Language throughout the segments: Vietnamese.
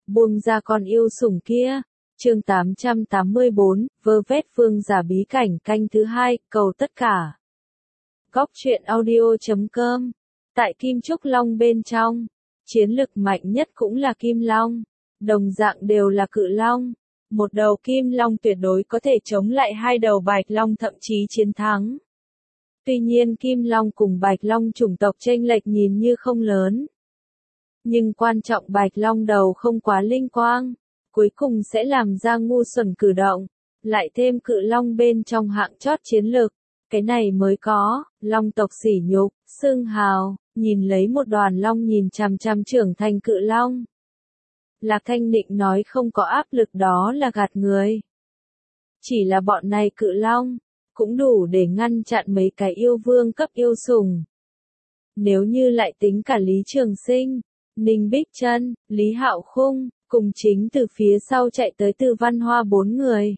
buông ra con yêu sủng kia. Chương 884, vơ vét vương giả bí cảnh canh thứ 2, cầu tất cả. Góc truyện audio.com. Tại Kim Trúc Long bên trong, chiến lực mạnh nhất cũng là Kim Long, đồng dạng đều là Cự Long. Một đầu Kim Long tuyệt đối có thể chống lại hai đầu Bạch Long, thậm chí chiến thắng. Tuy nhiên Kim Long cùng Bạch Long chủng tộc chênh lệch nhìn như không lớn. Nhưng quan trọng Bạch Long đầu không quá linh quang, cuối cùng sẽ làm ra ngu xuẩn cử động. Lại thêm Cự Long bên trong hạng chót chiến lược, cái này mới có, Long tộc sỉ nhục, xưng hào, nhìn lấy một đoàn Long nhìn chằm chằm trưởng thành Cự Long. Lạc Thanh Nịnh nói không có áp lực đó là gạt người. Chỉ là bọn này Cự Long, cũng đủ để ngăn chặn mấy cái yêu vương cấp yêu sủng. Nếu như lại tính cả Lý Trường Sinh, Ninh Bích Trân, Lý Hạo Khung, cùng chính từ phía sau chạy tới Từ Văn Hoa 4 người.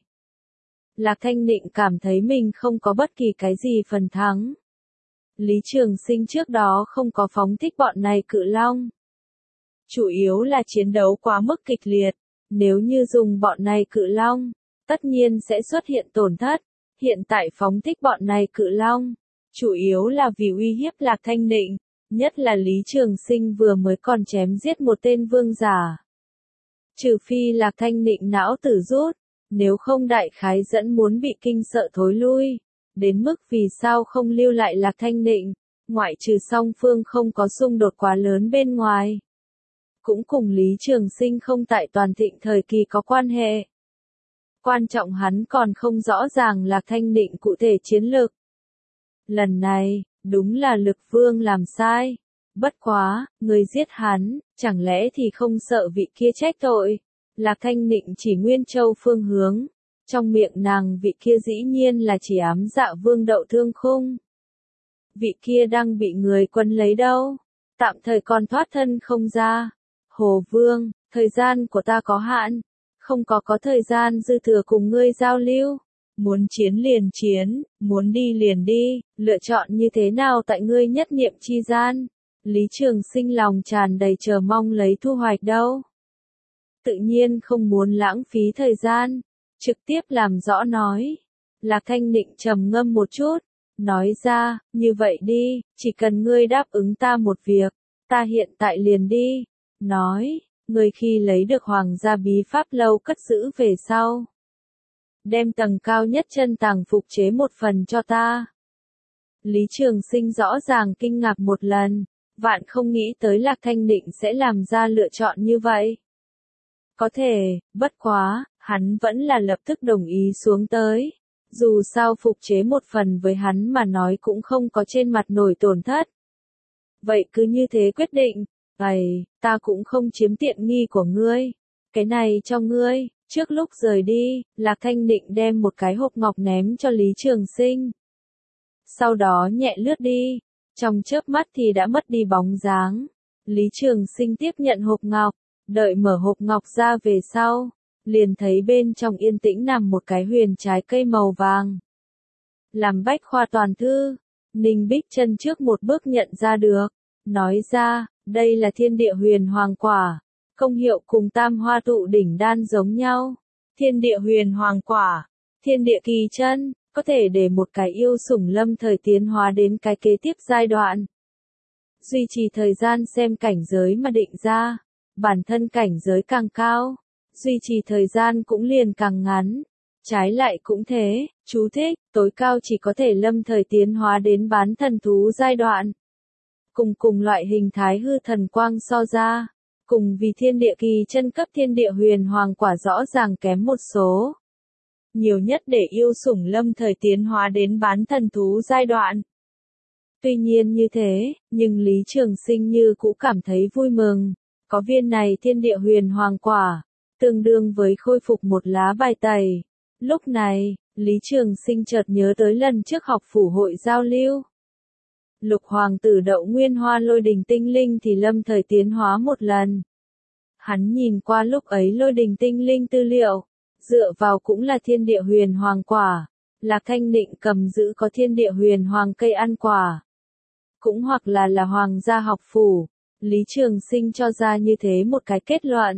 Lạc Thanh Nịnh cảm thấy mình không có bất kỳ cái gì phần thắng. Lý Trường Sinh trước đó không có phóng thích bọn này Cự Long. Chủ yếu là chiến đấu quá mức kịch liệt, nếu như dùng bọn này Cự Long, tất nhiên sẽ xuất hiện tổn thất. Hiện tại phóng thích bọn này Cự Long, chủ yếu là vì uy hiếp Lạc Thanh Nịnh, nhất là Lý Trường Sinh vừa mới còn chém giết một tên vương giả. Trừ phi Lạc Thanh Nịnh não tử rút, nếu không đại khái dẫn muốn bị kinh sợ thối lui. Đến mức vì sao không lưu lại Lạc Thanh Nịnh, ngoại trừ song phương không có xung đột quá lớn bên ngoài. Cũng cùng Lý Trường Sinh không tại toàn thịnh thời kỳ có quan hệ. Quan trọng hắn còn không rõ ràng Lạc Thanh Nịnh cụ thể chiến lược. Lần này, đúng là Lực Vương làm sai. Bất quá, người giết hắn, chẳng lẽ thì không sợ vị kia trách tội. Lạc Thanh Nịnh chỉ Nguyên Châu phương hướng. Trong miệng nàng vị kia dĩ nhiên là chỉ Ám Dạ Vương Đậu Thương Khung. Vị kia đang bị người quân lấy đâu. Tạm thời còn thoát thân không ra. Hồ Vương, thời gian của ta có hạn. Không có thời gian dư thừa cùng ngươi giao lưu. Muốn chiến liền chiến, muốn đi liền đi, lựa chọn như thế nào tại ngươi nhất niệm chi gian. Lý Trường Sinh lòng tràn đầy chờ mong lấy thu hoạch đâu. Tự nhiên không muốn lãng phí thời gian, trực tiếp làm rõ nói. Lạc Thanh Nịnh trầm ngâm một chút, nói ra, như vậy đi, chỉ cần ngươi đáp ứng ta một việc, ta hiện tại liền đi. Nói, ngươi khi lấy được Hoàng gia bí pháp lâu cất giữ về sau, đem tầng cao nhất chân tàng phục chế một phần cho ta. Lý Trường Sinh rõ ràng kinh ngạc một lần, vạn không nghĩ tới Lạc Thanh Nịnh sẽ làm ra lựa chọn như vậy. Có thể, bất quá, hắn vẫn là lập tức đồng ý xuống tới. Dù sao phục chế một phần với hắn mà nói cũng không có trên mặt nổi tổn thất. Vậy cứ như thế quyết định, ta cũng không chiếm tiện nghi của ngươi. Cái này cho ngươi. Trước lúc rời đi, Lạc Thanh Nịnh đem một cái hộp ngọc ném cho Lý Trường Sinh. Sau đó nhẹ lướt đi, trong chớp mắt thì đã mất đi bóng dáng. Lý Trường Sinh tiếp nhận hộp ngọc, đợi mở hộp ngọc ra về sau, liền thấy bên trong yên tĩnh nằm một cái huyền trái cây màu vàng. Làm bách khoa toàn thư, Ninh Bích Trân trước một bước nhận ra được, nói ra, đây là thiên địa huyền hoàng quả. Công hiệu cùng tam hoa tụ đỉnh đan giống nhau. Thiên địa huyền hoàng quả, thiên địa kỳ chân, có thể để một cái yêu sủng lâm thời tiến hóa đến cái kế tiếp giai đoạn. Duy trì thời gian xem cảnh giới mà định ra. Bản thân cảnh giới càng cao, duy trì thời gian cũng liền càng ngắn. Trái lại cũng thế, chú thích, tối cao chỉ có thể lâm thời tiến hóa đến bán thần thú giai đoạn. Cùng loại hình thái hư thần quang so ra. Cùng vì thiên địa kỳ chân cấp thiên địa huyền hoàng quả rõ ràng kém một số. Nhiều nhất để yêu sủng lâm thời tiến hóa đến bán thần thú giai đoạn. Tuy nhiên như thế, nhưng Lý Trường Sinh như cũng cảm thấy vui mừng. Có viên này thiên địa huyền hoàng quả, tương đương với khôi phục một lá bài tẩy. Lúc này, Lý Trường Sinh chợt nhớ tới lần trước học phủ hội giao lưu. Lục hoàng tử Đậu Nguyên Hoa lôi đình tinh linh thì lâm thời tiến hóa một lần. Hắn nhìn qua lúc ấy lôi đình tinh linh tư liệu, dựa vào cũng là thiên địa huyền hoàng quả. Lạc Thanh Nịnh cầm giữ có thiên địa huyền hoàng cây ăn quả. Cũng hoặc là hoàng gia học phủ. Lý Trường Sinh cho ra như thế một cái kết luận.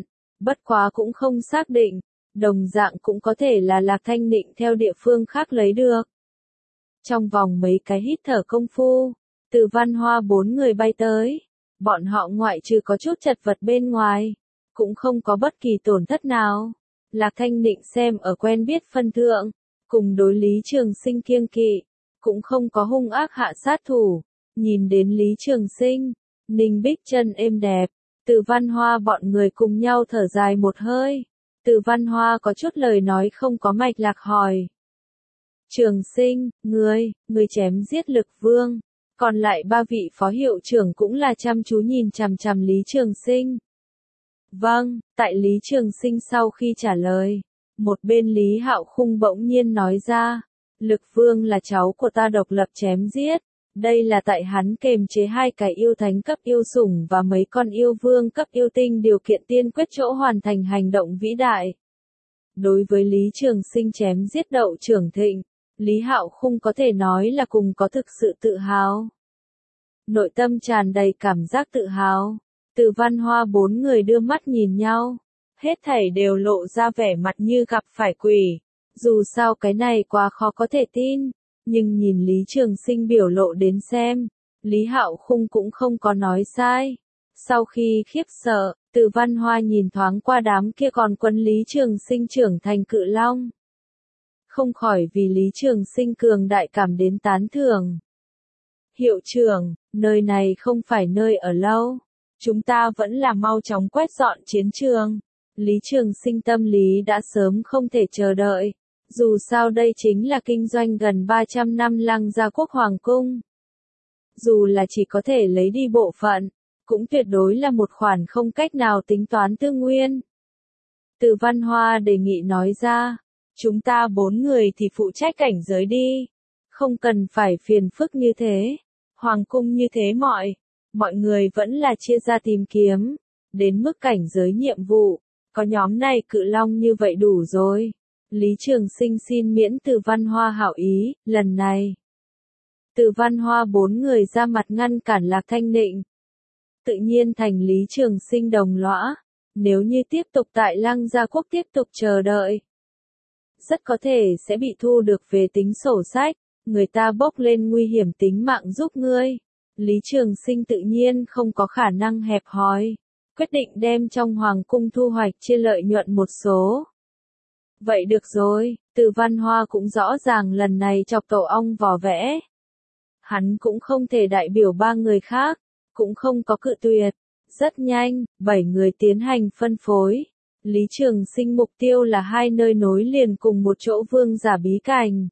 Bất quá cũng không xác định, đồng dạng cũng có thể là Lạc Thanh Nịnh theo địa phương khác lấy được. Trong vòng mấy cái hít thở công phu, Từ Văn Hoa 4 người bay tới, bọn họ ngoại trừ có chút chật vật bên ngoài, cũng không có bất kỳ tổn thất nào. Lạc Thanh Nịnh xem ở quen biết phân thượng, cùng đối Lý Trường Sinh kiêng kỵ, cũng không có hung ác hạ sát thủ. Nhìn đến Lý Trường Sinh, Ninh Bích Chân êm đẹp, Từ Văn Hoa bọn người cùng nhau thở dài một hơi. Từ Văn Hoa có chút lời nói không có mạch lạc hỏi. Trường Sinh, ngươi chém giết Lực Vương, còn lại 3 vị phó hiệu trưởng cũng là chăm chú nhìn chằm chằm Lý Trường Sinh. Vâng, tại Lý Trường Sinh sau khi trả lời, một bên Lý Hạo Khung bỗng nhiên nói ra, Lực Vương là cháu của ta độc lập chém giết, đây là tại hắn kềm chế 2 cái yêu thánh cấp yêu sủng và mấy con yêu vương cấp yêu tinh điều kiện tiên quyết chỗ hoàn thành hành động vĩ đại. Đối với Lý Trường Sinh chém giết Đậu Trưởng Thịnh, Lý Hạo Khung có thể nói là cùng có thực sự tự hào. Nội tâm tràn đầy cảm giác tự hào. Từ Văn Hoa 4 người đưa mắt nhìn nhau, hết thảy đều lộ ra vẻ mặt như gặp phải quỷ. Dù sao cái này quá khó có thể tin, nhưng nhìn Lý Trường Sinh biểu lộ đến xem, Lý Hạo Khung cũng không có nói sai. Sau khi khiếp sợ, Từ Văn Hoa nhìn thoáng qua đám kia còn quấn Lý Trường Sinh trưởng thành cự long. Không khỏi vì Lý Trường Sinh cường đại cảm đến tán thưởng. Hiệu trưởng, nơi này không phải nơi ở lâu. Chúng ta vẫn là mau chóng quét dọn chiến trường. Lý Trường Sinh tâm lý đã sớm không thể chờ đợi. Dù sao đây chính là kinh doanh gần 300 năm Lăng Gia Quốc Hoàng Cung. Dù là chỉ có thể lấy đi bộ phận, cũng tuyệt đối là một khoản không cách nào tính toán tư nguyên. Từ Văn Hoa đề nghị nói ra, chúng ta 4 người thì phụ trách cảnh giới đi. Không cần phải phiền phức như thế. Hoàng cung như thế mọi người vẫn là chia ra tìm kiếm. Đến mức cảnh giới nhiệm vụ, có nhóm này cự long như vậy đủ rồi. Lý Trường Sinh xin miễn Từ Văn Hoa hảo ý, lần này. Từ Văn Hoa 4 người ra mặt ngăn cản Lạc Thanh Nịnh. Tự nhiên thành Lý Trường Sinh đồng lõa. Nếu như tiếp tục tại Lăng Gia Quốc tiếp tục chờ đợi, rất có thể sẽ bị thu được về tính sổ sách. Người ta bốc lên nguy hiểm tính mạng giúp ngươi. Lý Trường Sinh tự nhiên không có khả năng hẹp hòi, quyết định đem trong hoàng cung thu hoạch chia lợi nhuận một số. Vậy được rồi, Từ Văn Hoa cũng rõ ràng lần này chọc tổ ong vò vẽ. Hắn cũng không thể đại biểu 3 người khác, cũng không có cự tuyệt. Rất nhanh, 7 người tiến hành phân phối. Lý Trường Sinh mục tiêu là 2 nơi nối liền cùng một chỗ vương giả bí cảnh.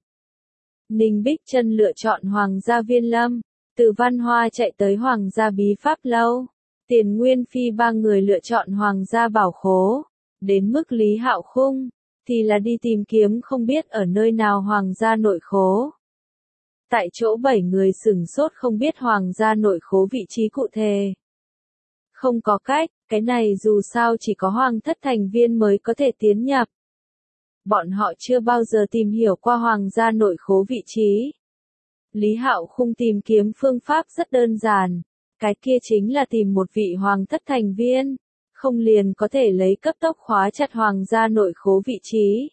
Ninh Bích Chân lựa chọn Hoàng gia Viên Lâm, Từ Văn Hoa chạy tới Hoàng gia Bí Pháp Lâu, Tiền Nguyên Phi 3 người lựa chọn Hoàng gia Bảo Khố, đến mức Lý Hạo Khung thì là đi tìm kiếm không biết ở nơi nào Hoàng gia nội khố. Tại chỗ 7 người sửng sốt không biết Hoàng gia nội khố vị trí cụ thể. Không có cách, cái này dù sao chỉ có Hoàng thất thành viên mới có thể tiến nhập. Bọn họ chưa bao giờ tìm hiểu qua Hoàng gia nội khố vị trí. Lý Hạo Khung tìm kiếm phương pháp rất đơn giản, cái kia chính là tìm một vị Hoàng thất thành viên, không liền có thể lấy cấp tốc khóa chặt Hoàng gia nội khố vị trí.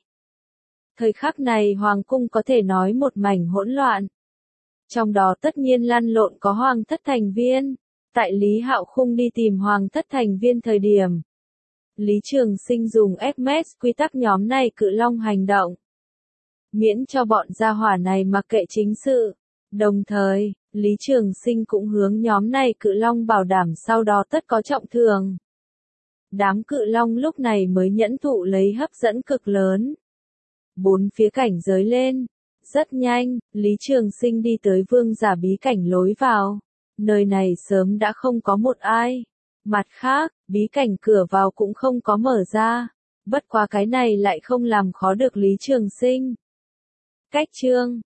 Thời khắc này Hoàng cung có thể nói một mảnh hỗn loạn. Trong đó tất nhiên lăn lộn có Hoàng thất thành viên. Tại Lý Hạo Khung đi tìm Hoàng thất thành viên thời điểm, Lý Trường Sinh dùng Hermes quy tắc nhóm này cự long hành động. Miễn cho bọn gia hỏa này mặc kệ chính sự. Đồng thời, Lý Trường Sinh cũng hướng nhóm này cự long bảo đảm sau đó tất có trọng thưởng. Đám cự long lúc này mới nhẫn thụ lấy hấp dẫn cực lớn. 4 phía cảnh giới lên. Rất nhanh, Lý Trường Sinh đi tới vương giả bí cảnh lối vào. Nơi này sớm đã không có một ai. Mặt khác, bí cảnh cửa vào cũng không có mở ra. Bất quá cái này lại không làm khó được Lý Trường Sinh. Cách chương